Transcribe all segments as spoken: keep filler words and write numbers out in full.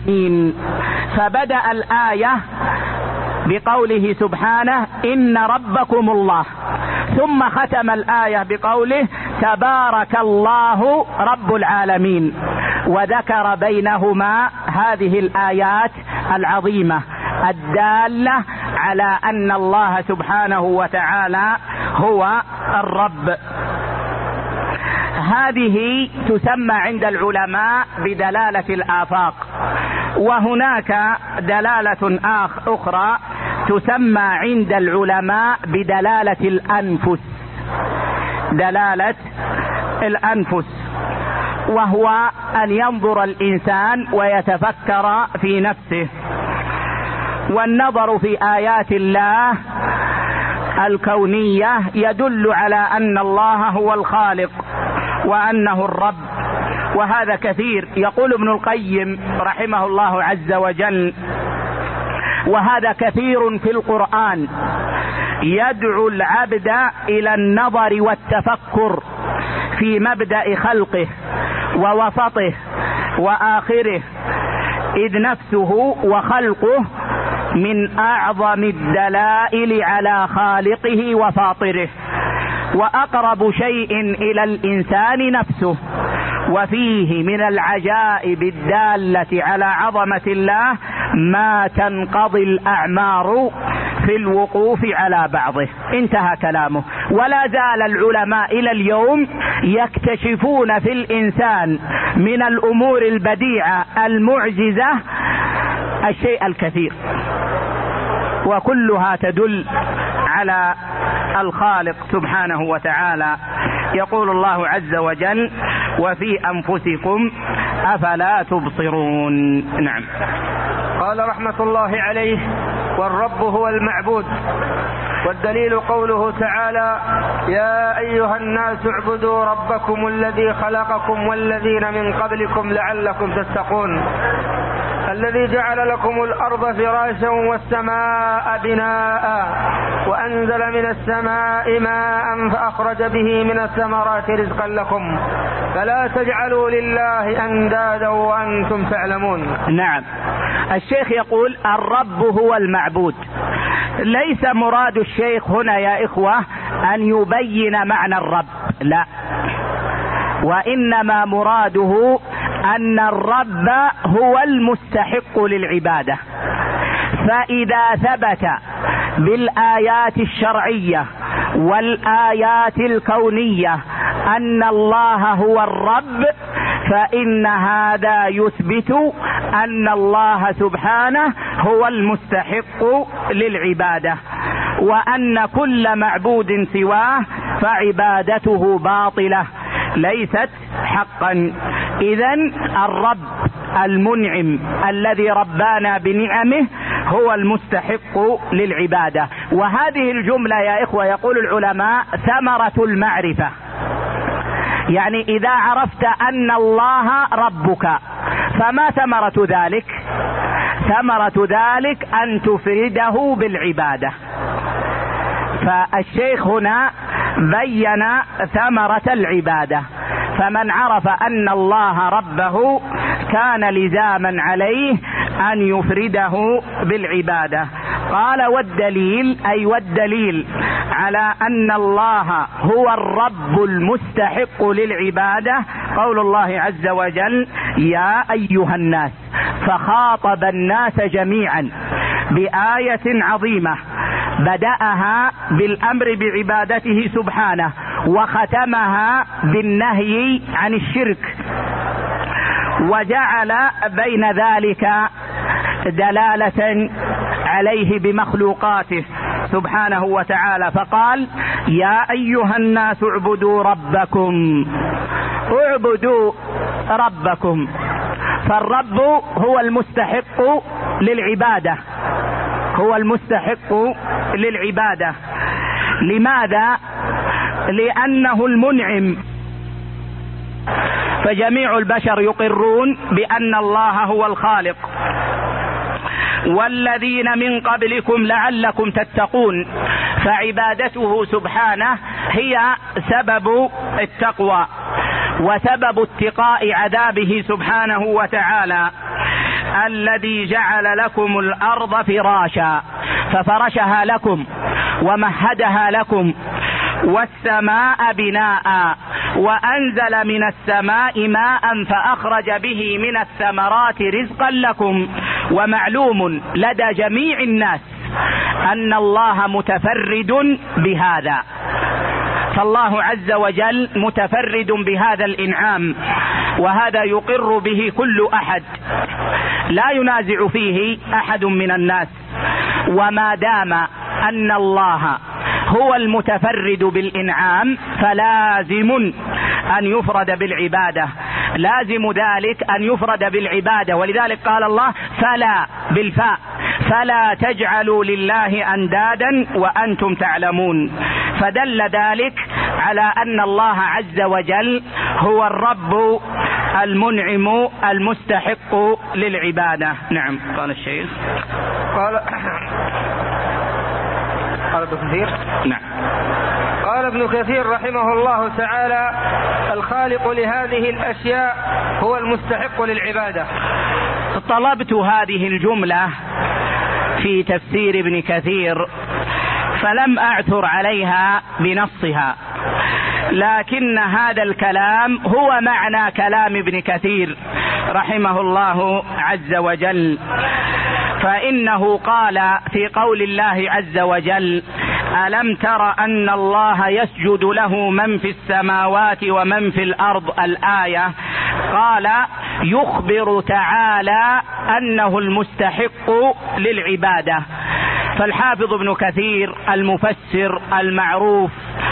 العالمين. فبدأ الآية بقوله سبحانه إن ربكم الله، ثم ختم الآية بقوله تبارك الله رب العالمين، وذكر بينهما هذه الآيات العظيمة الدالة على أن الله سبحانه وتعالى هو الرب. هذه تسمى عند العلماء بدلالة الآفاق، وهناك دلالة آخ أخرى تسمى عند العلماء بدلالة الأنفس، دلالة الأنفس، وهو أن ينظر الإنسان ويتفكر في نفسه. والنظر في آيات الله الكونية يدل على أن الله هو الخالق وأنه الرب، وهذا كثير. يقول ابن القيم رحمه الله عز وجل: وهذا كثير في القرآن يدعو العبد إلى النظر والتفكر في مبدأ خلقه ووسطه وآخره، إذ نفسه وخلقه من أعظم الدلائل على خالقه وفاطره، وأقرب شيء إلى الإنسان نفسه، وفيه من العجائب الدالة على عظمة الله ما تنقضي الأعمار في الوقوف على بعضه. انتهى كلامه. ولا زال العلماء إلى اليوم يكتشفون في الإنسان من الأمور البديعة المعجزة الشيء الكثير، وكلها تدل على الخالق سبحانه وتعالى. يقول الله عز وجل: وفي أنفسكم أفلا تبصرون. نعم. قال رحمة الله عليه: والرب هو المعبود. والدليل قوله تعالى: يا أيها الناس اعبدوا ربكم الذي خلقكم والذين من قبلكم لعلكم تتقون، الذي جعل لكم الأرض فراشا والسماء بناء وأنزل من السماء ماء فأخرج به من الثمرات رزقا لكم فلا تجعلوا لله أندادا وأنتم تعلمون. نعم. الشيخ يقول الرب هو المعبود. ليس مراد الشيخ هنا يا إخوة أن يبين معنى الرب، لا، وإنما مراده أن الرب هو المستحق للعبادة. فإذا ثبت بالآيات الشرعية والآيات الكونية أن الله هو الرب، فإن هذا يثبت أن الله سبحانه هو المستحق للعبادة، وأن كل معبود سواه فعبادته باطلة ليست حقا. إذن الرب المنعم الذي ربانا بنعمه هو المستحق للعبادة. وهذه الجملة يا إخوة يقول العلماء ثمرة المعرفة، يعني إذا عرفت أن الله ربك فما ثمرة ذلك؟ ثمرة ذلك أن تفرده بالعبادة. فالشيخ هنا بين ثمرة العبادة، فمن عرف أن الله ربه كان لزاما عليه أن يفرده بالعبادة. قال والدليل، أي والدليل على أن الله هو الرب المستحق للعبادة قول الله عز وجل: يا أيها الناس، فخاطب الناس جميعا بآية عظيمة بدأها بالأمر بعبادته سبحانه وختمها بالنهي عن الشرك، وجعل بين ذلك دلالة عليه بمخلوقاته سبحانه وتعالى، فقال: يا أيها الناس اعبدوا ربكم. اعبدوا ربكم، فالرب هو المستحق للعبادة، هو المستحق للعبادة. لماذا؟ لأنه المنعم، فجميع البشر يقرون بأن الله هو الخالق. والذين من قبلكم لعلكم تتقون، فعبادته سبحانه هي سبب التقوى وسبب اتقاء عذابه سبحانه وتعالى. الذي جعل لكم الأرض فراشا ففرشها لكم ومهدها لكم والسماء بناء وأنزل من السماء ماء فأخرج به من الثمرات رزقا لكم. ومعلوم لدى جميع الناس أن الله متفرد بهذا، فالله عز وجل متفرد بهذا الإنعام، وهذا يقر به كل أحد لا ينازع فيه أحد من الناس. وما دام أن الله هو المتفرد بالإنعام فلازم أن يفرد بالعبادة، لازم ذلك أن يفرد بالعبادة. ولذلك قال الله فلا بالفاء فلا تجعلوا لله أندادا وأنتم تعلمون، فدل ذلك على أن الله عز وجل هو الرب المنعم المستحق للعبادة. نعم. قال الشيخ قال قال ابن كثير نعم قال ابن كثير رحمه الله تعالى: الخالق لهذه الأشياء هو المستحق للعبادة. طلبت هذه الجملة في تفسير ابن كثير فلم أعثر عليها بنصها، لكن هذا الكلام هو معنى كلام ابن كثير رحمه الله عز وجل، فإنه قال في قول الله عز وجل: ألم تر أن الله يسجد له من في السماوات ومن في الأرض، الآية، قال يخبر تعالى أنه المستحق للعبادة. فالحافظ ابن كثير المفسر المعروف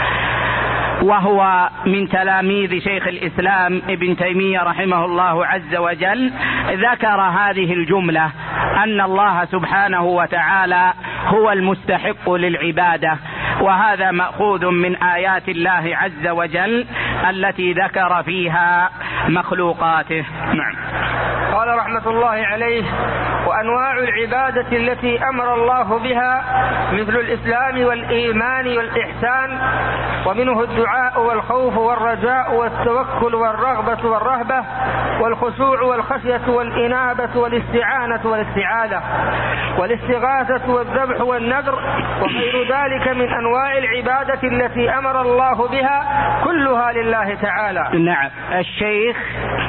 وهو من تلاميذ شيخ الإسلام ابن تيمية رحمه الله عز وجل ذكر هذه الجملة أن الله سبحانه وتعالى هو المستحق للعبادة، وهذا مأخوذ من آيات الله عز وجل التي ذكر فيها مخلوقاته. نعم. قال رحمة الله عليه: وأنواع العبادة التي أمر الله بها مثل الإسلام والإيمان والإحسان، ومنه الدعاء والخوف والرجاء والتوكل والرغبة والرهبة والخشوع والخشية والإنابة والاستعانة والاستعاذة والاستغاثة والذبح والنذر وغير ذلك من أنواع العبادة التي أمر الله بها كلها لله تعالى. نعم. الشيخ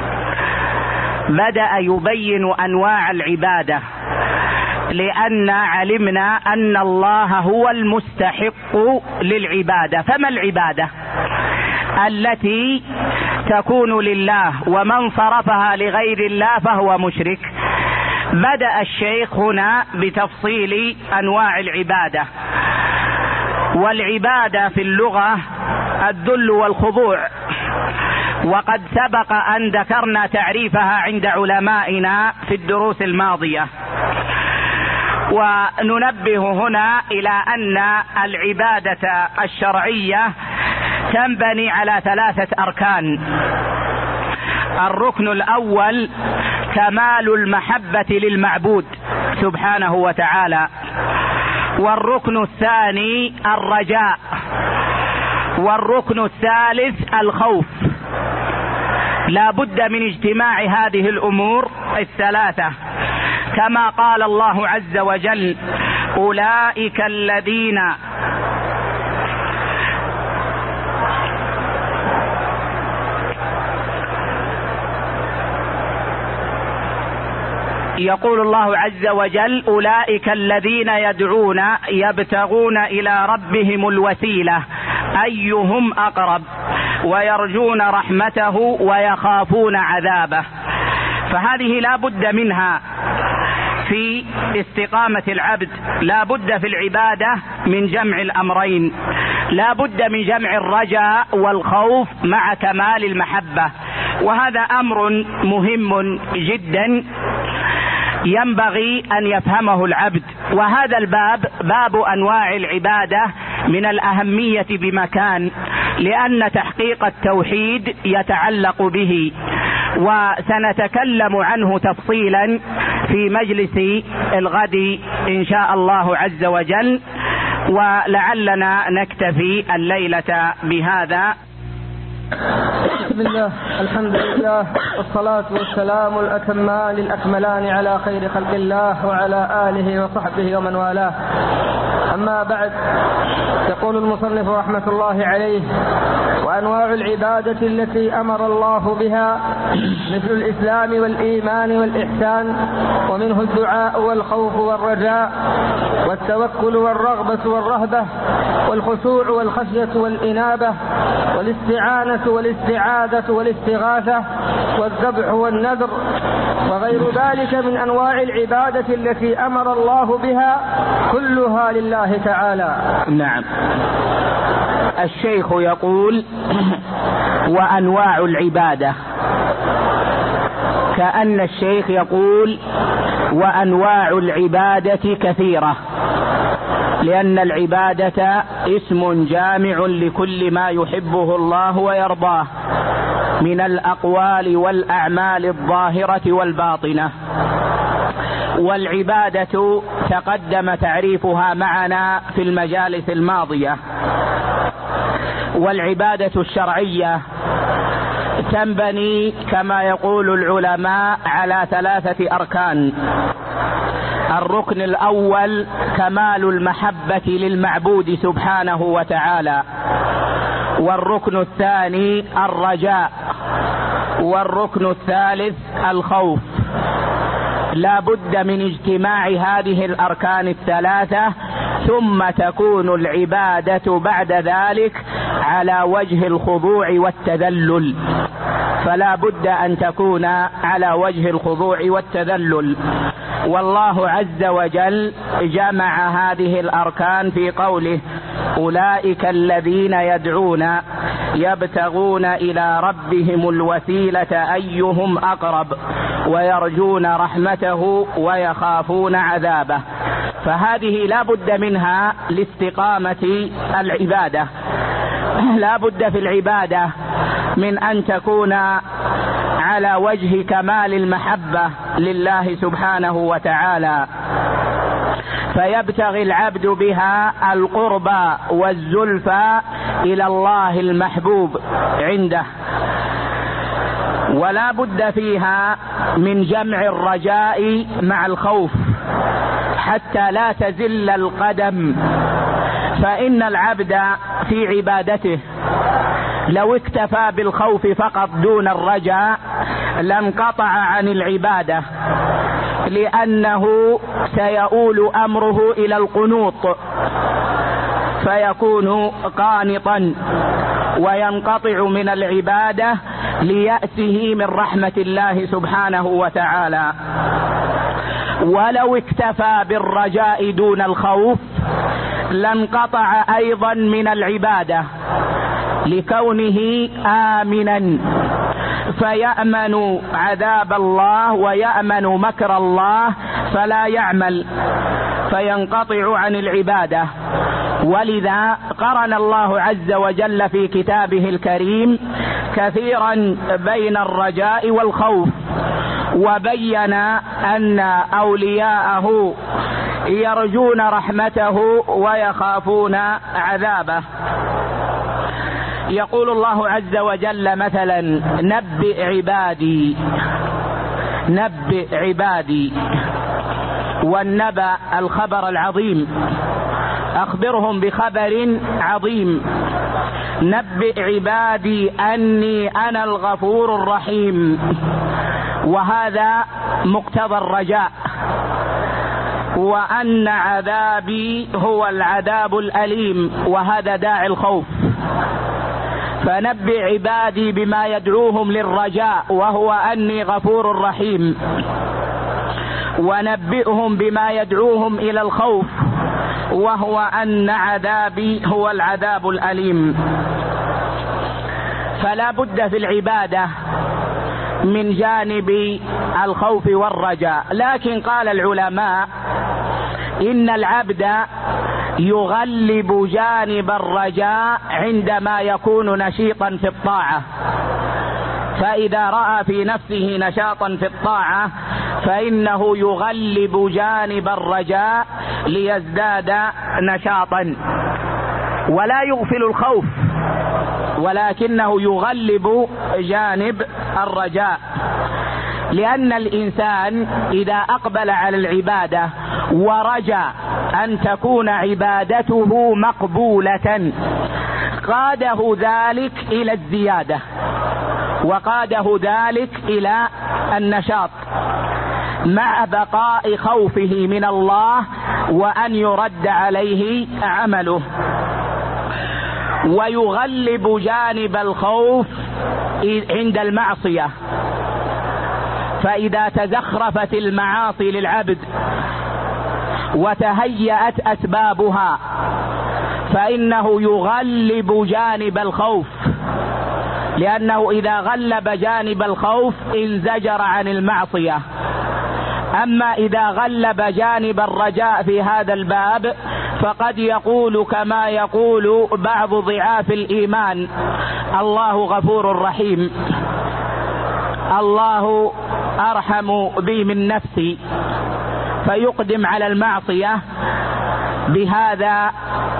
بدأ يبين أنواع العبادة لأن علمنا أن الله هو المستحق للعبادة. فما العبادة التي تكون لله ومن صرفها لغير الله فهو مشرك؟ بدأ الشيخ هنا بتفصيل أنواع العبادة. والعبادة في اللغة الذل والخضوع، وقد سبق أن ذكرنا تعريفها عند علمائنا في الدروس الماضية. وننبه هنا إلى أن العبادة الشرعية تنبني على ثلاثة أركان. الركن الأول كمال المحبة للمعبود سبحانه وتعالى، والركن الثاني الرجاء، والركن الثالث الخوف. لا بد من اجتماع هذه الأمور الثلاثة، كما قال الله عز وجل: أولئك الذين يقول الله عز وجل: أولئك الذين يدعون يبتغون إلى ربهم الوسيلة أيهم أقرب ويرجون رحمته ويخافون عذابه. فهذه لا بد منها في استقامة العبد، لا بد في العبادة من جمع الأمرين، لا بد من جمع الرجاء والخوف مع كمال المحبة، وهذا أمر مهم جدا ينبغي أن يفهمه العبد. وهذا الباب باب أنواع العبادة من الأهمية بمكان، لأن تحقيق التوحيد يتعلق به، وسنتكلم عنه تفصيلا في مجلس الغد إن شاء الله عز وجل، ولعلنا نكتفي الليلة بهذا. بسم الله، الحمد لله، والصلاة والسلام الأتمان الأكملان على خير خلق الله وعلى آله وصحبه ومن والاه. أما بعد، يقول المصنف رحمة الله عليه: وأنواع العبادة التي أمر الله بها مثل الإسلام والإيمان والإحسان، ومنه الدعاء والخوف والرجاء والتوكل والرغبة والرهبة والخشوع والخشية والإنابة والاستعانة والاستعاذة والاستغاثة والذبح والنذر وغير ذلك من أنواع العبادة التي أمر الله بها كلها لله تعالى. نعم. الشيخ يقول: وأنواع العبادة، كأن الشيخ يقول: وأنواع العبادة كثيرة، لأن العبادة اسم جامع لكل ما يحبه الله ويرضاه من الأقوال والأعمال الظاهرة والباطنة. والعبادة تقدم تعريفها معنا في المجالس الماضية. والعبادة الشرعية تنبني كما يقول العلماء على ثلاثة أركان. الركن الأول كمال المحبة للمعبود سبحانه وتعالى، والركن الثاني الرجاء، والركن الثالث الخوف. لا بد من اجتماع هذه الأركان الثلاثة، ثم تكون العبادة بعد ذلك على وجه الخضوع والتذلل. فلا بد أن تكون على وجه الخضوع والتذلل. والله عز وجل جمع هذه الأركان في قوله: أولئك الذين يدعون يبتغون إلى ربهم الوسيلة أيهم أقرب ويرجون رحمته ويخافون عذابه. فهذه لا بد منها لاستقامة العبادة. لا بد في العبادة من أن تكون على وجه كمال المحبة لله سبحانه وتعالى، فيبتغي العبد بها القرب والزلفى إلى الله المحبوب عنده. ولا بد فيها من جمع الرجاء مع الخوف حتى لا تزل القدم، فإن العبد في عبادته لو اكتفى بالخوف فقط دون الرجاء لانقطع عن العبادة، لأنه سيؤول أمره إلى القنوط فيكون قانطا وينقطع من العبادة ليأسه من رحمة الله سبحانه وتعالى. ولو اكتفى بالرجاء دون الخوف لانقطع أيضا من العبادة لكونه آمنا، فيأمن عذاب الله ويأمن مكر الله فلا يعمل فينقطع عن العبادة. ولذا قرن الله عز وجل في كتابه الكريم كثيرا بين الرجاء والخوف، وبين أن أولياءه يرجون رحمته ويخافون عذابه. يقول الله عز وجل مثلا: نبئ عبادي، نبئ عبادي. والنبأ الخبر العظيم، أخبرهم بخبر عظيم. نبئ عبادي أني أنا الغفور الرحيم. وهذا مقتضى الرجاء، وأن عذابي هو العذاب الأليم، وهذا داعي الخوف. فنبئ عبادي بما يدعوهم للرجاء وهو أني غفور رحيم، ونبئهم بما يدعوهم إلى الخوف وهو أن عذابي هو العذاب الأليم. فلا بد في العبادة من جانب الخوف والرجاء. لكن قال العلماء إن العبد يغلب جانب الرجاء عندما يكون نشيطا في الطاعة، فإذا رأى في نفسه نشاطا في الطاعة فإنه يغلب جانب الرجاء ليزداد نشاطا، ولا يغفل الخوف. ولكنه يغلب جانب الرجاء، لأن الإنسان إذا أقبل على العبادة ورجى أن تكون عبادته مقبولة قاده ذلك إلى الزيادة، وقاده ذلك إلى النشاط، مع بقاء خوفه من الله وأن يرد عليه عمله. ويغلب جانب الخوف عند المعصية، فإذا تزخرفت المعاصي للعبد وتهيأت أسبابها فإنه يغلب جانب الخوف، لأنه إذا غلب جانب الخوف انزجر عن المعصية. أما إذا غلب جانب الرجاء في هذا الباب فقد يقول كما يقول بعض ضعاف الإيمان: الله غفور رحيم، الله أرحم بي من نفسي، فيقدم على المعصية بهذا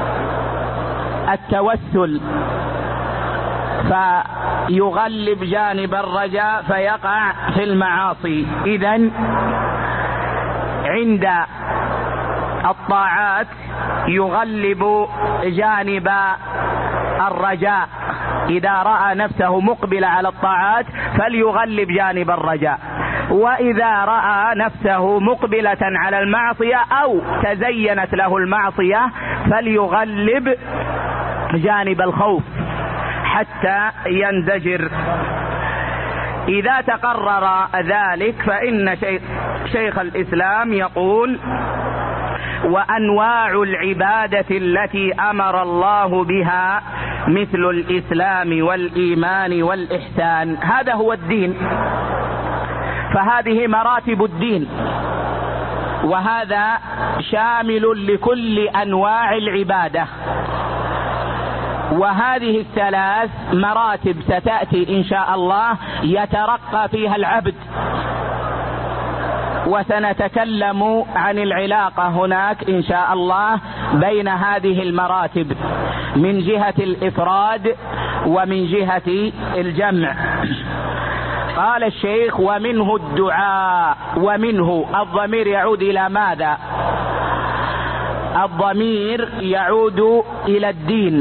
التوسل، فيغلب جانب الرجاء فيقع في المعاصي. إذن عند الطاعات يغلب جانب الرجاء، إذا رأى نفسه مقبل على الطاعات فليغلب جانب الرجاء، وإذا رأى نفسه مقبلة على المعصية أو تزينت له المعصية فليغلب جانب الخوف حتى ينزجر. إذا تقرر ذلك فإن شيخ الإسلام يقول: وأنواع العبادة التي أمر الله بها مثل الإسلام والإيمان والإحسان. هذا هو الدين، فهذه مراتب الدين، وهذا شامل لكل أنواع العبادة. وهذه الثلاث مراتب ستأتي إن شاء الله يترقى فيها العبد، وسنتكلم عن العلاقة هناك إن شاء الله بين هذه المراتب من جهة الإفراد ومن جهة الجمع. قال الشيخ: ومنه الدعاء. ومنه الضمير يعود إلى ماذا؟ الضمير يعود إلى الدين،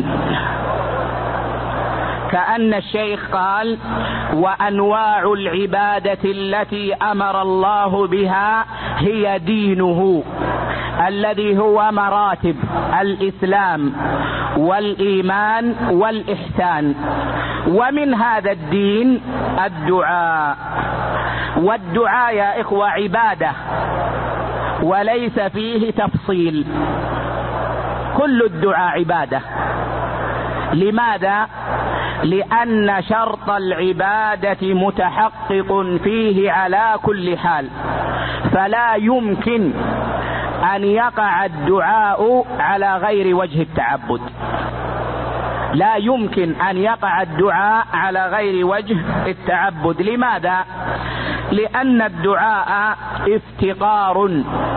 كأن الشيخ قال: وأنواع العبادة التي أمر الله بها هي دينه، الذي هو مراتب الإسلام والإيمان والإحسان. ومن هذا الدين الدعاء، والدعاء يا إخوة عبادة وليس فيه تفصيل، كل الدعاء عبادة. لماذا؟ لأن شرط العبادة متحقق فيه على كل حال، فلا يمكن أن يقع الدعاء على غير وجه التعبد، لا يمكن أن يقع الدعاء على غير وجه التعبد. لماذا؟ لأن الدعاء افتقار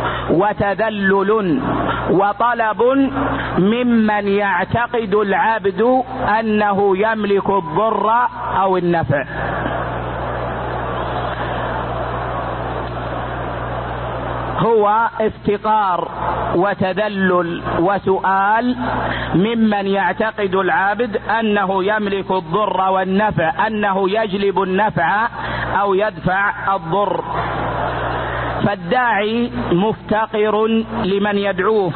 وتذلل وطلب ممن يعتقد العبد أنه يملك الضر أو النفع. هو افتقار وتذلل وسؤال ممن يعتقد العبد أنه يملك الضر والنفع، أنه يجلب النفع أو يدفع الضر. فالداعي مفتقر لمن يدعوه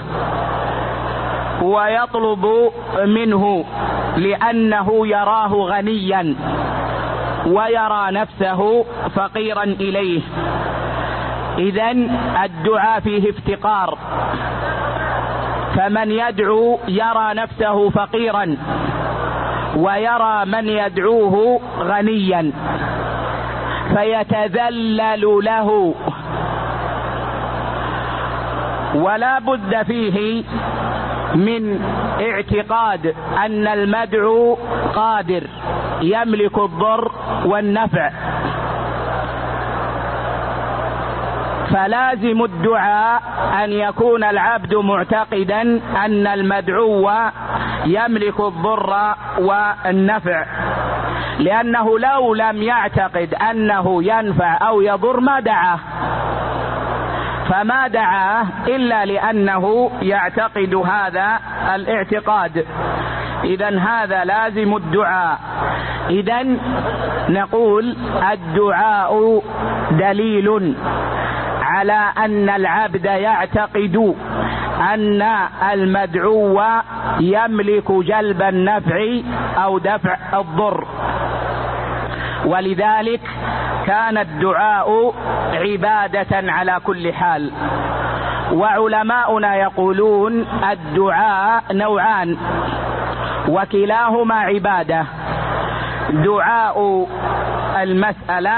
ويطلب منه لأنه يراه غنيا ويرى نفسه فقيرا إليه. إذن الدعاء فيه افتقار، فمن يدعو يرى نفسه فقيرا ويرى من يدعوه غنيا فيتذلل له، ولا بد فيه من اعتقاد أن المدعو قادر يملك الضر والنفع. فلازم الدعاء أن يكون العبد معتقدا أن المدعو يملك الضر والنفع، لأنه لو لم يعتقد أنه ينفع أو يضر ما دعاه، فما دعاه إلا لأنه يعتقد هذا الاعتقاد. إذن هذا لازم الدعاء. إذن نقول الدعاء دليل على أن العبد يعتقد أن المدعو يملك جلب النفع أو دفع الضر، ولذلك كان الدعاء عبادة على كل حال. وعلماؤنا يقولون الدعاء نوعان وكلاهما عبادة: دعاء المسألة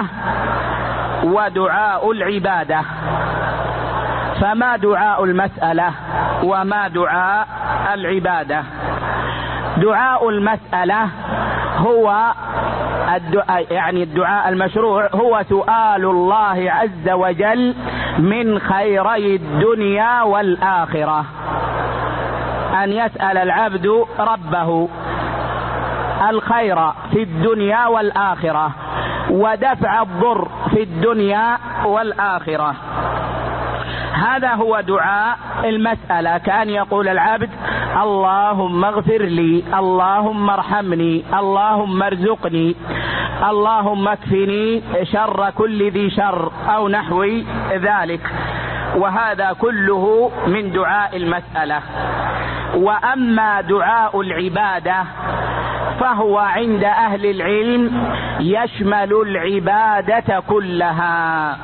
ودعاء العبادة. فما دعاء المسألة وما دعاء العبادة؟ دعاء المسألة هو الدعاء، يعني الدعاء المشروع هو سؤال الله عز وجل من خيري الدنيا والآخرة، أن يسأل العبد ربه الخير في الدنيا والآخرة ودفع الضر في الدنيا والآخرة. هذا هو دعاء المسألة، كأن يقول العبد: اللهم اغفر لي، اللهم ارحمني، اللهم ارزقني، اللهم اكفني شر كل ذي شر، أو نحو ذلك. وهذا كله من دعاء المسألة. وأما دعاء العبادة فهو عند أهل العلم يشمل العبادة كلها،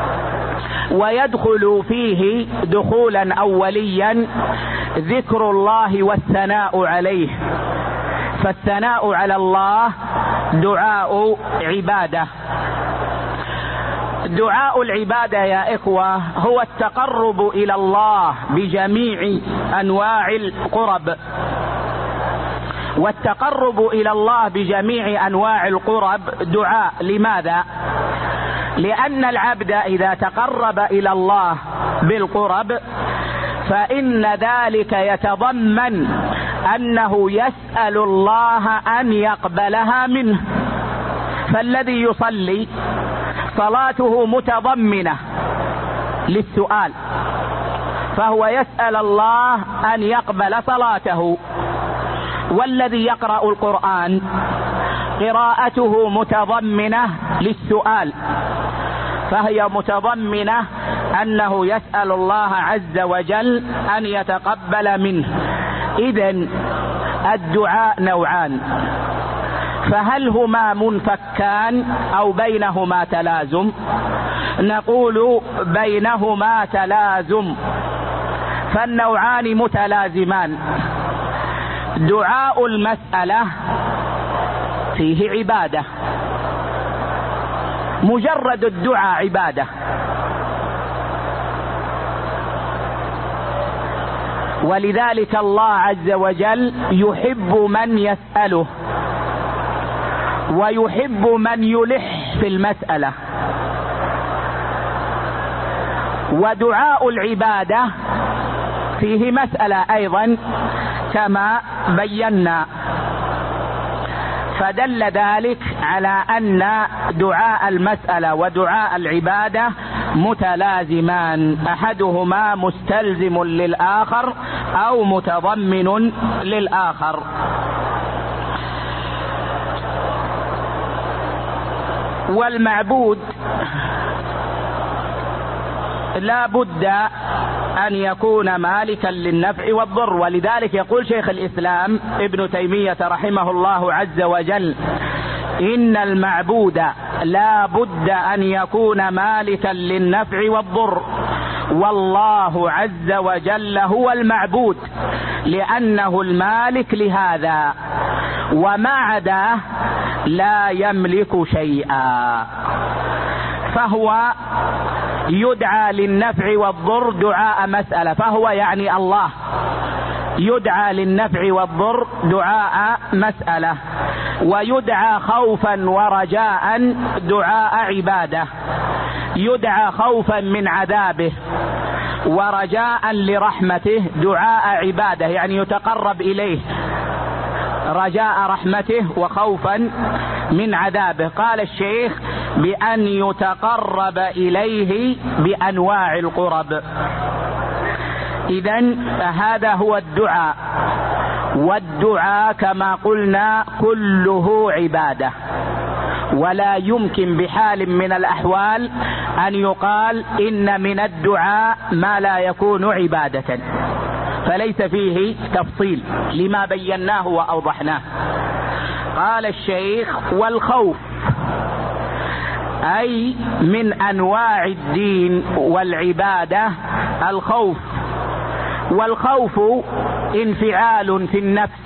ويدخل فيه دخولا أوليا ذكر الله والثناء عليه، فالثناء على الله دعاء عبادة. دعاء العبادة يا إخوة هو التقرب إلى الله بجميع أنواع القرب، والتقرب إلى الله بجميع أنواع القرب دعاء. لماذا؟ لأن العبد إذا تقرب إلى الله بالقرب فإن ذلك يتضمن أنه يسأل الله أن يقبلها منه. فالذي يصلي صلاته متضمنة للسؤال، فهو يسأل الله أن يقبل صلاته. والذي يقرأ القرآن قراءته متضمنة للسؤال، فهي متضمنة أنه يسأل الله عز وجل أن يتقبل منه. إذن الدعاء نوعان، فهل هما منفكان أو بينهما تلازم؟ نقول بينهما تلازم، فالنوعان متلازمان. دعاء المسألة فيه عبادة، مجرد الدعاء عبادة، ولذلك الله عز وجل يحب من يسأله ويحب من يلح في المسألة. ودعاء العبادة فيه مسألة أيضا كما بينا، فدل ذلك على أن دعاء المسألة ودعاء العبادة متلازمان، أحدهما مستلزم للآخر أو متضمن للآخر. والمعبود لا بد أن يكون مالكا للنفع والضر، ولذلك يقول شيخ الإسلام ابن تيمية رحمه الله عز وجل: إن المعبود لا بد أن يكون مالكا للنفع والضر، والله عز وجل هو المعبود لأنه المالك لهذا، وما عداه لا يملك شيئا. فهو يدعى للنفع والضر دعاء مسألة، فهو يعني الله يدعى للنفع والضر دعاء مسألة، ويدعى خوفا ورجاء دعاء عبادة، يدعى خوفا من عذابه ورجاء لرحمته دعاء عبادة، يعني يتقرب إليه رجاء رحمته وخوفا من عذابه. قال الشيخ بأن يتقرب إليه بأنواع القرب. إذن هذا هو الدعاء، والدعاء كما قلنا كله عبادة، ولا يمكن بحال من الأحوال أن يقال إن من الدعاء ما لا يكون عبادة، فليس فيه تفصيل لما بيناه وأوضحناه. قال الشيخ والخوف أي من أنواع الدين والعبادة الخوف، والخوف انفعال في النفس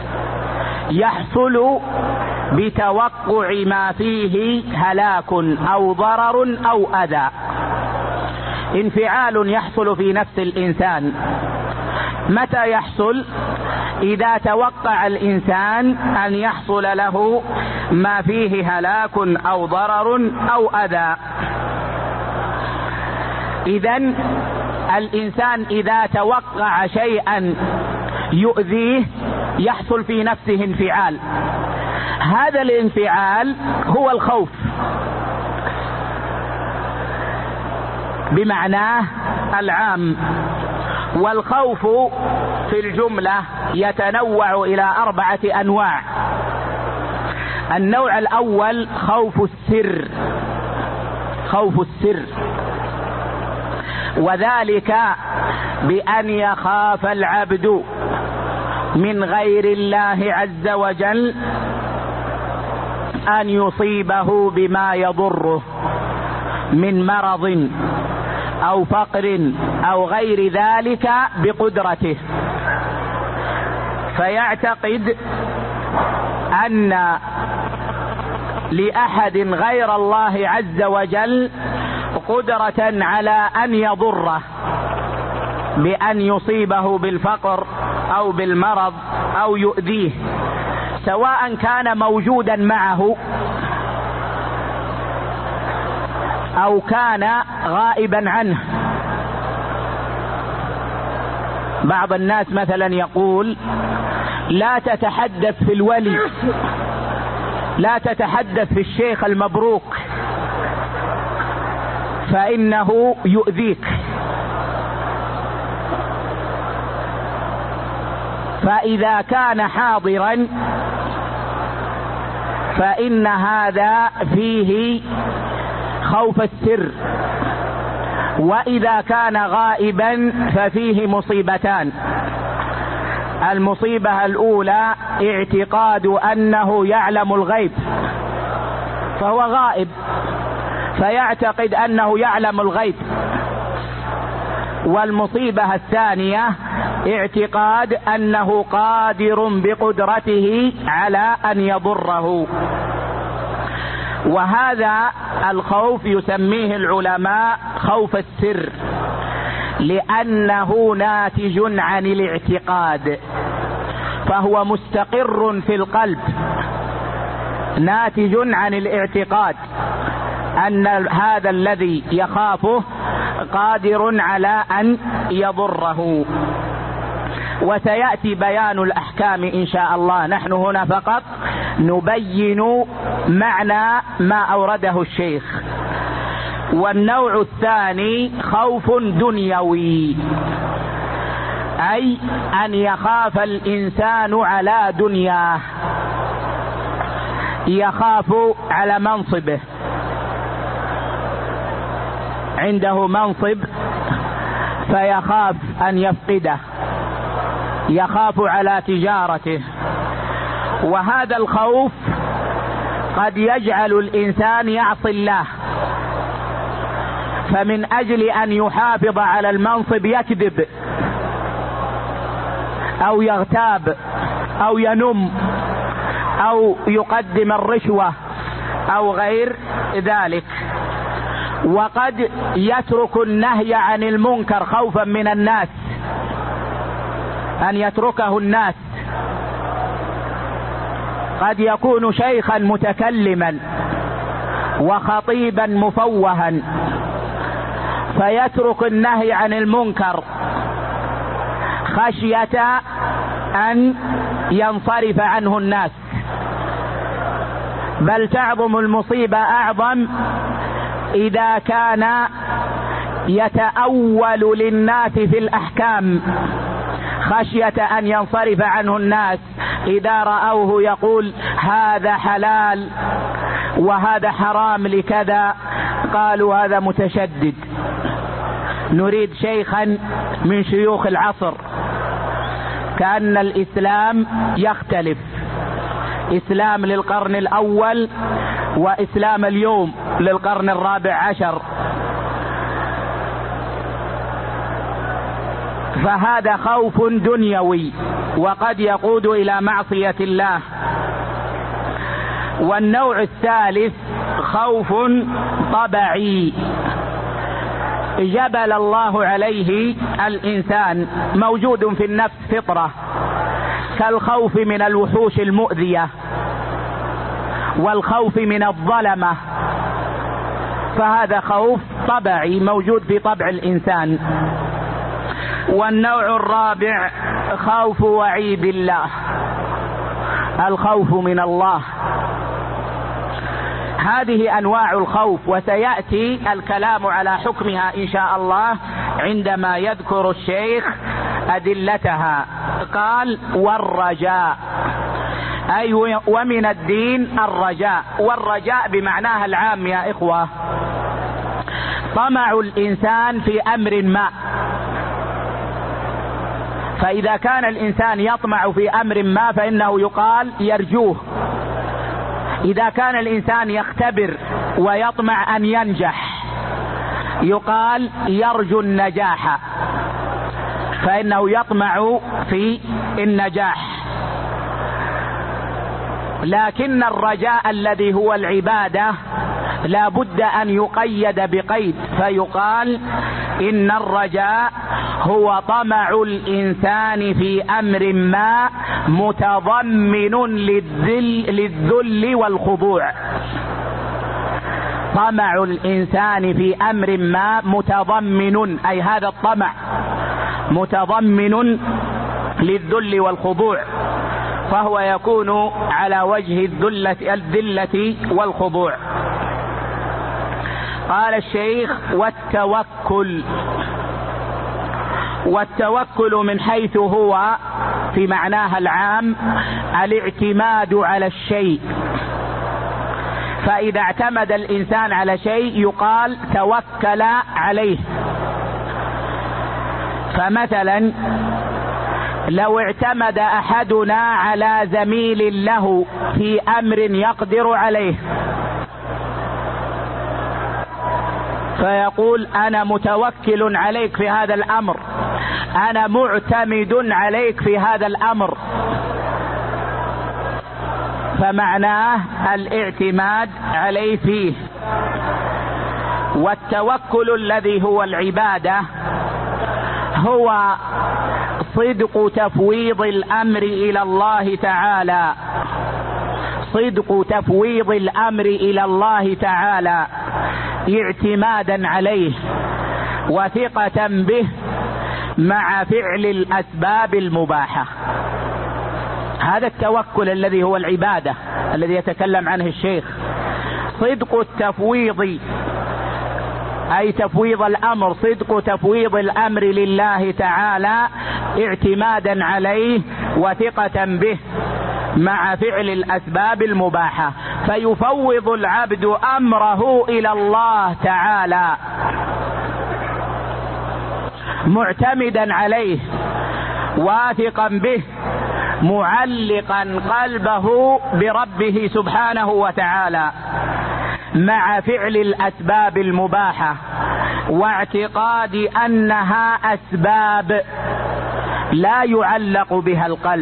يحصل بتوقع ما فيه هلاك أو ضرر أو أذى. انفعال يحصل في نفس الإنسان. متى يحصل؟ إذا توقع الإنسان أن يحصل له ما فيه هلاك أو ضرر أو أذى. إذن الإنسان إذا توقع شيئا يؤذيه يحصل في نفسه انفعال، هذا الانفعال هو الخوف بمعناه العام. والخوف في الجملة يتنوع إلى أربعة أنواع. النوع الأول خوف السر، خوف السر، وذلك بأن يخاف العبد من غير الله عز وجل أن يصيبه بما يضره من مرض أو فقر أو غير ذلك بقدرته، فيعتقد أن لأحد غير الله عز وجل قدرة على أن يضره بأن يصيبه بالفقر أو بالمرض أو يؤذيه، سواء كان موجودا معه أو كان غائبا عنه. بعض الناس مثلا يقول لا تتحدث في الولي، لا تتحدث في الشيخ المبروك فإنه يؤذيك. فإذا كان حاضرا فإن هذا فيه خوف السر، وإذا كان غائبا ففيه مصيبتان. المصيبة الأولى اعتقاد أنه يعلم الغيب، فهو غائب فيعتقد أنه يعلم الغيب. والمصيبة الثانية اعتقاد أنه قادر بقدرته على أن يضره. وهذا الخوف يسميه العلماء خوف السر، لأنه ناتج عن الاعتقاد، فهو مستقر في القلب، ناتج عن الاعتقاد أن هذا الذي يخافه قادر على أن يضره. وسيأتي بيان الأحكام إن شاء الله، نحن هنا فقط نبين معنى ما أورده الشيخ. والنوع الثاني خوف دنيوي، أي أن يخاف الإنسان على دنياه، يخاف على منصبه، عنده منصب فيخاف أن يفقده، يخاف على تجارته. وهذا الخوف قد يجعل الإنسان يعصي الله، فمن أجل أن يحافظ على المنصب يكذب أو يغتاب أو ينم أو يقدم الرشوة أو غير ذلك. وقد يترك النهي عن المنكر خوفا من الناس، أن يتركه الناس. قد يكون شيخا متكلما وخطيبا مفوها فيترك النهي عن المنكر خشية أن ينصرف عنه الناس، بل تعظم المصيبة أعظم إذا كان يتأول للناس في الأحكام خشية أن ينصرف عنه الناس، إذا رأوه يقول هذا حلال وهذا حرام لكذا، قالوا هذا متشدد. نريد شيخا من شيوخ العصر، كأن الإسلام يختلف، إسلام للقرن الأول وإسلام اليوم للقرن الرابع عشر، فهذا خوف دنيوي وقد يقود إلى معصية الله. والنوع الثالث خوف طبعي جبل الله عليه الإنسان، موجود في النفس فطرة، كالخوف من الوحوش المؤذية والخوف من الظلمة، فهذا خوف طبعي موجود في طبع الإنسان. والنوع الرابع خوف وعيد الله، الخوف من الله. هذه أنواع الخوف، وسيأتي الكلام على حكمها إن شاء الله عندما يذكر الشيخ أدلتها. قال والرجاء، أي ومن الدين الرجاء، والرجاء بمعناها العام يا إخوة طمع الإنسان في أمر ما، فإذا كان الإنسان يطمع في أمر ما فإنه يقال يرجوه. إذا كان الإنسان يختبر ويطمع أن ينجح يقال يرجو النجاح، فإنه يطمع في النجاح. لكن الرجاء الذي هو العبادة لا بد أن يقيد بقيد، فيقال إن الرجاء هو طمع الإنسان في أمر ما متضمن للذل, للذل والخضوع. طمع الإنسان في أمر ما متضمن، أي هذا الطمع متضمن للذل والخضوع، فهو يكون على وجه الذلة, الذلة والخضوع. قال الشيخ والتوكل، والتوكل من حيث هو في معناها العام الاعتماد على الشيء، فإذا اعتمد الإنسان على شيء يقال توكل عليه. فمثلا لو اعتمد أحدنا على زميل له في أمر يقدر عليه فيقول أنا متوكل عليك في هذا الأمر، أنا معتمد عليك في هذا الأمر، فمعناه الاعتماد عليه فيه. والتوكل الذي هو العبادة هو صدق تفويض الأمر إلى الله تعالى، صدق تفويض الأمر إلى الله تعالى اعتمادا عليه وثقة به مع فعل الأسباب المباحة. هذا التوكل الذي هو العبادة الذي يتكلم عنه الشيخ، صدق التفويض أي تفويض الأمر، صدق تفويض الأمر لله تعالى اعتمادا عليه وثقة به مع فعل الأسباب المباحة، فيفوض العبد أمره إلى الله تعالى معتمدا عليه واثقا به معلقا قلبه بربه سبحانه وتعالى مع فعل الأسباب المباحة، واعتقاد أنها أسباب لا يعلق بها القلب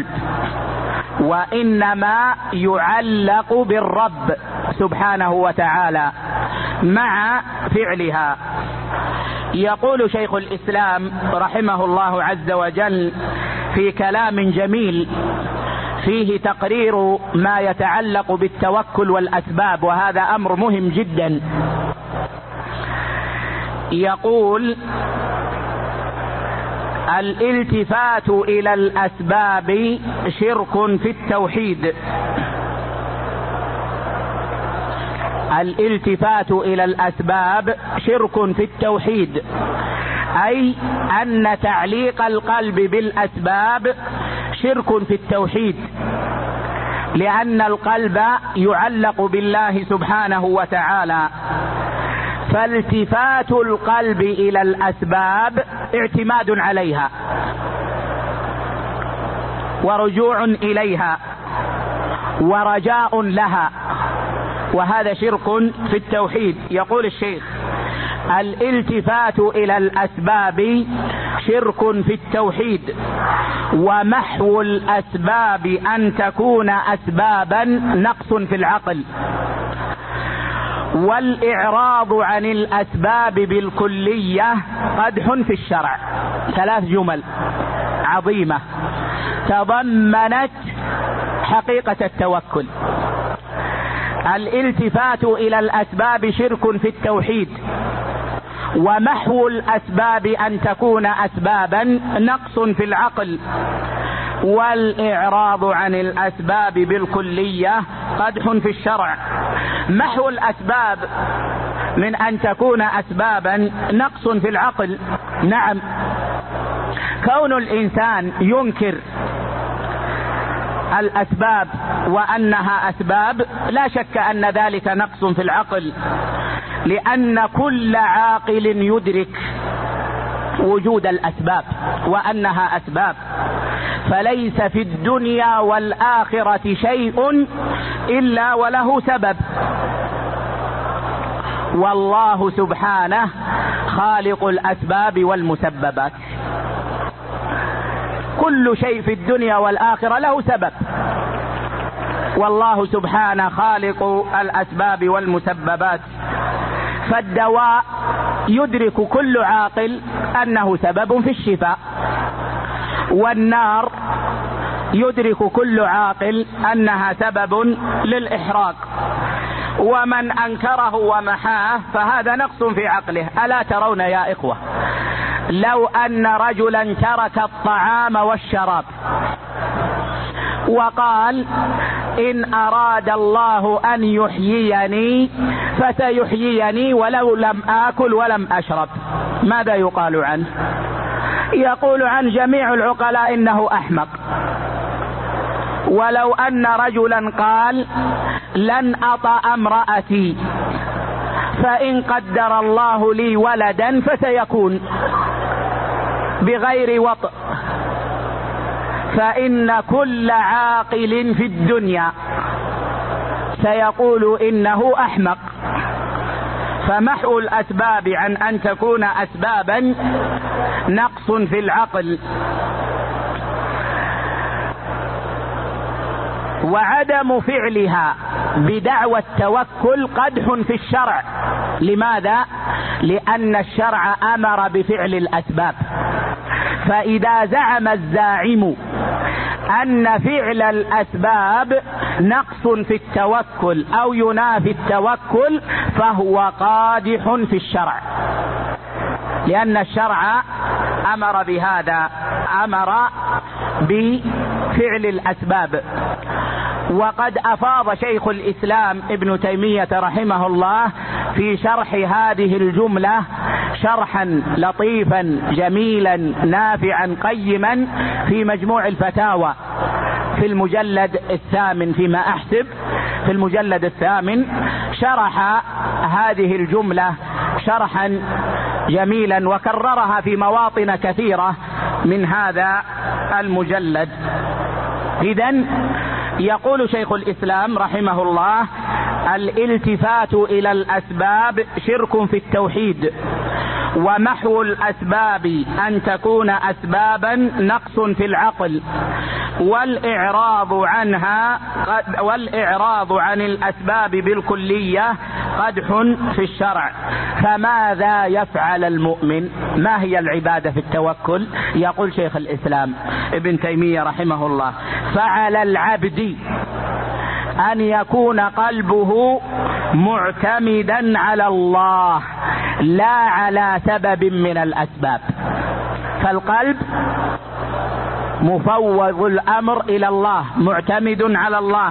وإنما يعلق بالرب سبحانه وتعالى مع فعلها. يقول شيخ الإسلام رحمه الله عز وجل في كلام جميل فيه تقرير ما يتعلق بالتوكل والأسباب، وهذا أمر مهم جدا. يقول الالتفات إلى الأسباب شرك في التوحيد. الالتفات إلى الأسباب شرك في التوحيد، أي أن تعليق القلب بالأسباب شرك في التوحيد، لأن القلب يعلق بالله سبحانه وتعالى، فالتفات القلب إلى الأسباب اعتماد عليها ورجوع إليها ورجاء لها، وهذا شرك في التوحيد. يقول الشيخ: الالتفات إلى الأسباب شرك في التوحيد، ومحو الأسباب أن تكون أسبابا نقص في العقل، والإعراض عن الأسباب بالكلية قدح في الشرع. ثلاث جمل عظيمة تضمنت حقيقة التوكل. الالتفات إلى الأسباب شرك في التوحيد، ومحو الأسباب أن تكون أسبابا نقص في العقل، والإعراض عن الأسباب بالكلية قدح في الشرع. محو الأسباب من أن تكون أسبابا نقص في العقل، نعم، كون الإنسان ينكر الأسباب وأنها أسباب لا شك أن ذلك نقص في العقل، لأن كل عاقل يدرك وجود الأسباب وأنها أسباب، فليس في الدنيا والآخرة شيء إلا وله سبب، والله سبحانه خالق الأسباب والمسببات. كل شيء في الدنيا والآخرة له سبب، والله سبحانه خالق الأسباب والمسببات. فالدواء يدرك كل عاقل أنه سبب في الشفاء، والنار يدرك كل عاقل أنها سبب للإحراق، ومن أنكره ومحاه فهذا نقص في عقله. ألا ترون يا إخوة لو أن رجلا ترك الطعام والشراب وقال: إن أراد الله أن يحييني فسيحييني ولو لم آكل ولم أشرب، ماذا يقال عنه؟ يقول عن جميع العقلاء إنه أحمق. ولو أن رجلا قال: لن أطأ امرأتي فإن قدر الله لي ولدا فسيكون بغير وطء، فإن كل عاقل في الدنيا سيقول إنه أحمق. فمحو الأسباب عن أن تكون أسبابا نقص في العقل، وعدم فعلها بدعوى التوكل قدح في الشرع. لماذا؟ لأن الشرع أمر بفعل الأسباب، فإذا زعم الزاعم أن فعل الأسباب نقص في التوكل أو ينافي التوكل فهو قادح في الشرع، لأن الشرع أمر بهذا، أمر بفعل الأسباب. وقد أفاض شيخ الإسلام ابن تيمية رحمه الله في شرح هذه الجملة شرحا لطيفا جميلا نافعا قيما في مجموع الفتاوى في المجلد الثامن، فيما أحسب في المجلد الثامن شرح هذه الجملة شرحا جميلا وكررها في مواطن كثيرة من هذا المجلد. إذن يقول شيخ الإسلام رحمه الله: الالتفات إلى الأسباب شرك في التوحيد، ومحو الأسباب أن تكون أسبابا نقص في العقل، والإعراض عنها والإعراض عن الأسباب بالكلية قدح في الشرع. فماذا يفعل المؤمن؟ ما هي العبادة في التوكل؟ يقول شيخ الإسلام ابن تيمية رحمه الله: فعلى العبد أن يكون قلبه معتمدا على الله لا على سبب من الأسباب. فالقلب مفوض الأمر إلى الله، معتمد على الله،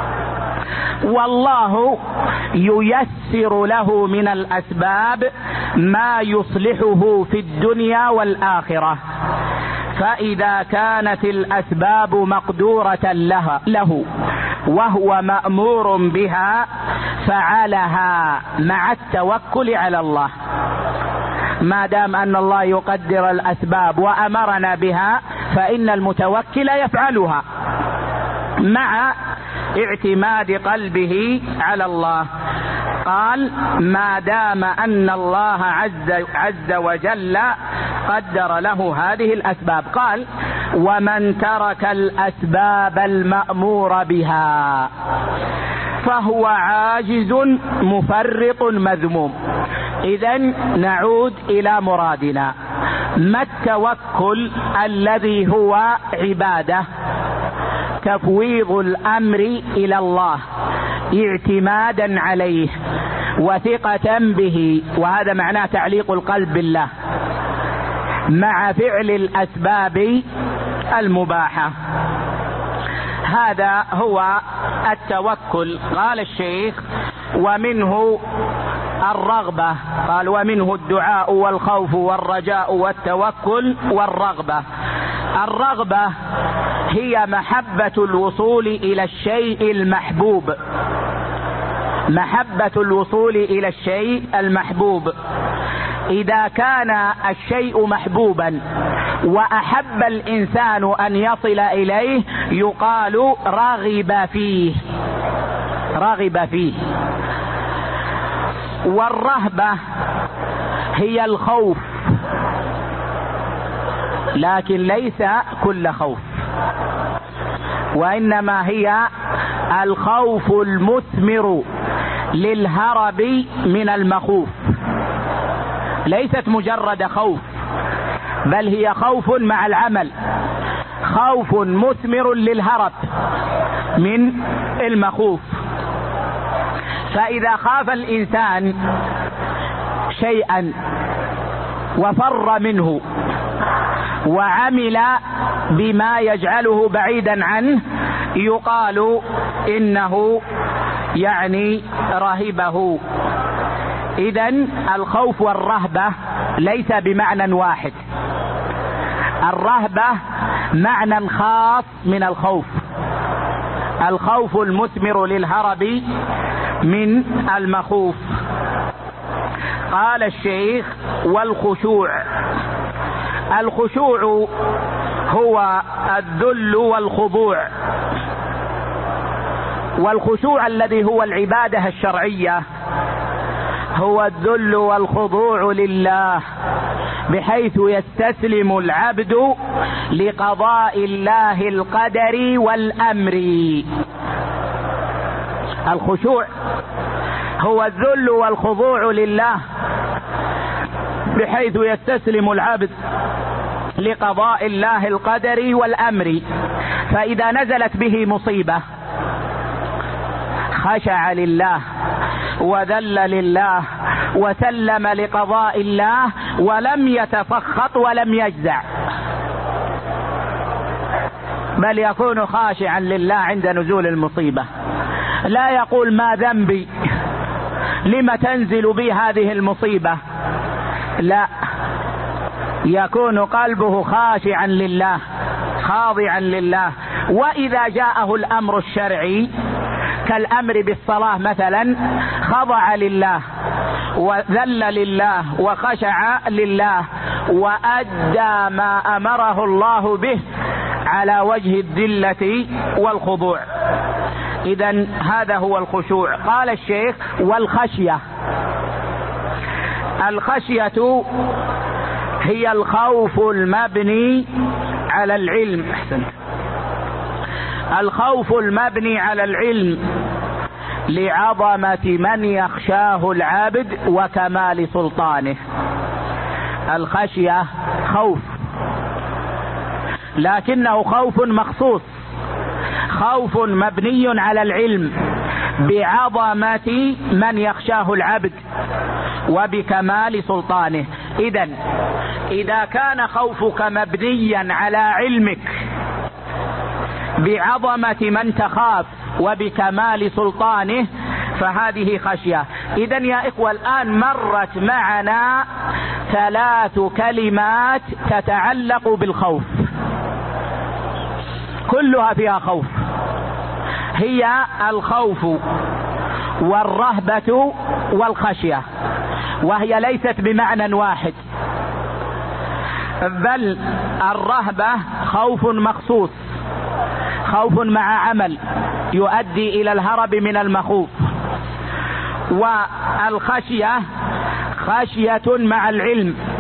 والله ييسر له من الأسباب ما يصلحه في الدنيا والآخرة. فإذا كانت الأسباب مقدورة لها له وهو مأمور بها فعلها مع التوكل على الله. ما دام أن الله يقدر الأسباب وأمرنا بها فإن المتوكل يفعلها مع اعتماد قلبه على الله. قال: ما دام أن الله عز, عز وجل قدر له هذه الأسباب. قال: ومن ترك الأسباب المأمور بها فهو عاجز مفرط مذموم. إذن نعود إلى مرادنا. ما التوكل الذي هو عبادة؟ تفويض الأمر إلى الله اعتمادا عليه وثقة به، وهذا معناه تعليق القلب بالله مع فعل الأسباب المباحة. هذا هو التوكل. قال الشيخ: ومنه الرغبة. قال: ومنه الدعاء والخوف والرجاء والتوكل والرغبة. الرغبة هي محبة الوصول إلى الشيء المحبوب، محبة الوصول إلى الشيء المحبوب. إذا كان الشيء محبوبا وأحب الإنسان أن يصل إليه يقال رغب فيه، رغب فيه. والرهبة هي الخوف، لكن ليس كل خوف، وإنما هي الخوف المثمر للهرب من المخوف، ليست مجرد خوف بل هي خوف مع العمل، خوف مثمر للهرب من المخوف. فإذا خاف الإنسان شيئا وفر منه وعمل بما يجعله بعيدا عنه يقال إنه يعني رهبه. إذن الخوف والرهبة ليس بمعنى واحد، الرهبة معنى خاص من الخوف، الخوف المثمر للهرب من المخوف. قال الشيخ: والخشوع. الخشوع هو الذل والخضوع، والخشوع الذي هو العبادة الشرعية هو الذل والخضوع لله، بحيث يستسلم العبد لقضاء الله القدر والأمر. الخشوع هو الذل والخضوع لله بحيث يستسلم العبد لقضاء الله القدر والأمر. فإذا نزلت به مصيبة خشع لله وذل لله وسلم لقضاء الله ولم يتفخط ولم يجزع، بل يكون خاشعا لله عند نزول المصيبة، لا يقول ما ذنبي لم تنزل بي هذه المصيبة، لا، يكون قلبه خاشعا لله خاضعا لله. وإذا جاءه الأمر الشرعي كالأمر بالصلاة مثلا خضع لله وذل لله وخشع لله وأدى ما أمره الله به على وجه الذلة والخضوع. إذن هذا هو الخشوع. قال الشيخ: والخشية. الخشية هي الخوف المبني على العلم. أحسنت. الخوف المبني على العلم لعظمة من يخشاه العبد وكمال سلطانه. الخشية خوف، لكنه خوف مخصوص، خوف مبني على العلم بعظمة من يخشاه العبد وبكمال سلطانه. إذن إذا كان خوفك مبنيا على علمك بعظمة من تخاف وبكمال سلطانه فهذه خشية. إذن يا إخوة الآن مرت معنا ثلاث كلمات تتعلق بالخوف كلها فيها خوف، هي الخوف والرهبة والخشية، وهي ليست بمعنى واحد، بل الرهبة خوف مخصوص، خوف مع عمل يؤدي إلى الهرب من المخوف، والخشية خشية مع العلم